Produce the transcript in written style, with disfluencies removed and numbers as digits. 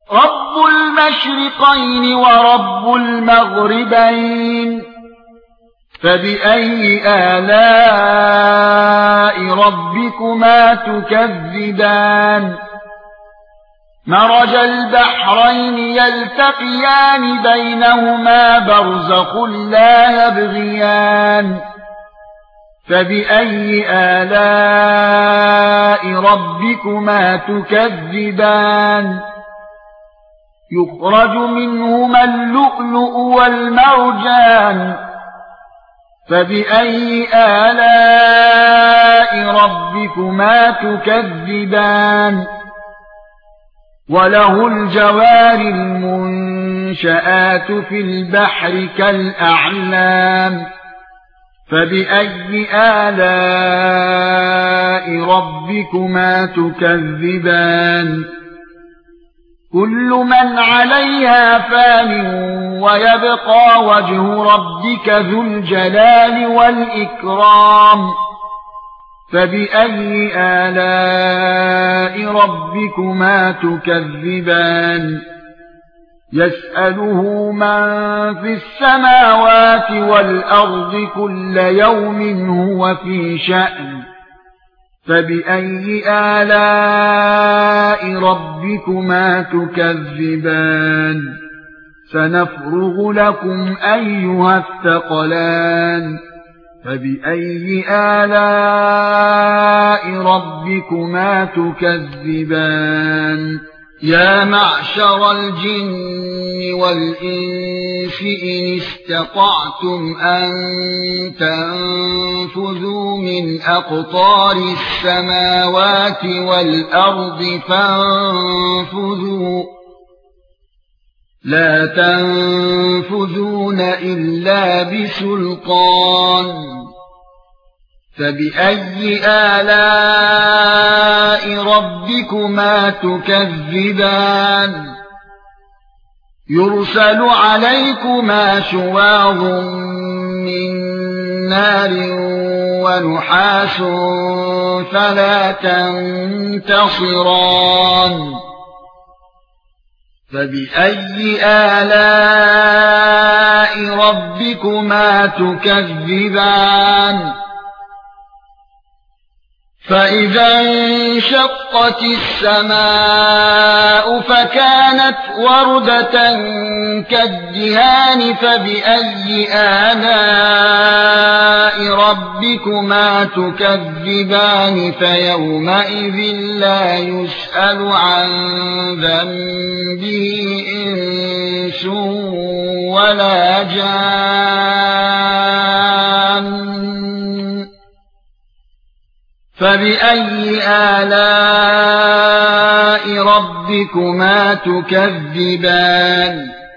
رب المشرقين ورب المغربين فبأي آلاء ربكما تكذبان مرج البحرين يلتقيان بينهما برزخ لا يبغيان فبأي آلاء ربكما تكذبان يخرج منهما اللؤلؤ والمرجان فبأي آلاء ربكما تكذبان وله الجوار المنشآت في البحر كالأعلام فبأي آلاء ربكما تكذبان كل من عليها فان ويبقى وجه ربك ذو الجلال والإكرام فبأي آلاء ربكما تكذبان يسأله من في السماوات والأرض كل يوم هو في شأن فبأي آلاء ربكما تكذبان سنفرغ لكم أيها الثقلان فبأي آلاء ربكما تكذبان يا معشر الجن والإنس إن استطعتم أن تنفذوا من أقطار السماوات والأرض فانفذوا لا تنفذون إلا بسلطان فبأي آلاء ربكما تكذبان يرسل عليكما شواظ من نار ونحاس فلا تنتصران فبأي آلاء ربكما تكذبان فإذا انشقت السماء فكانت وردة كالدهان فبأي آلاء ربكما تكذبان فيومئذ لا يسأل عن ذنبه إنس ولا جان فبأي آلاء ربكما تكذبان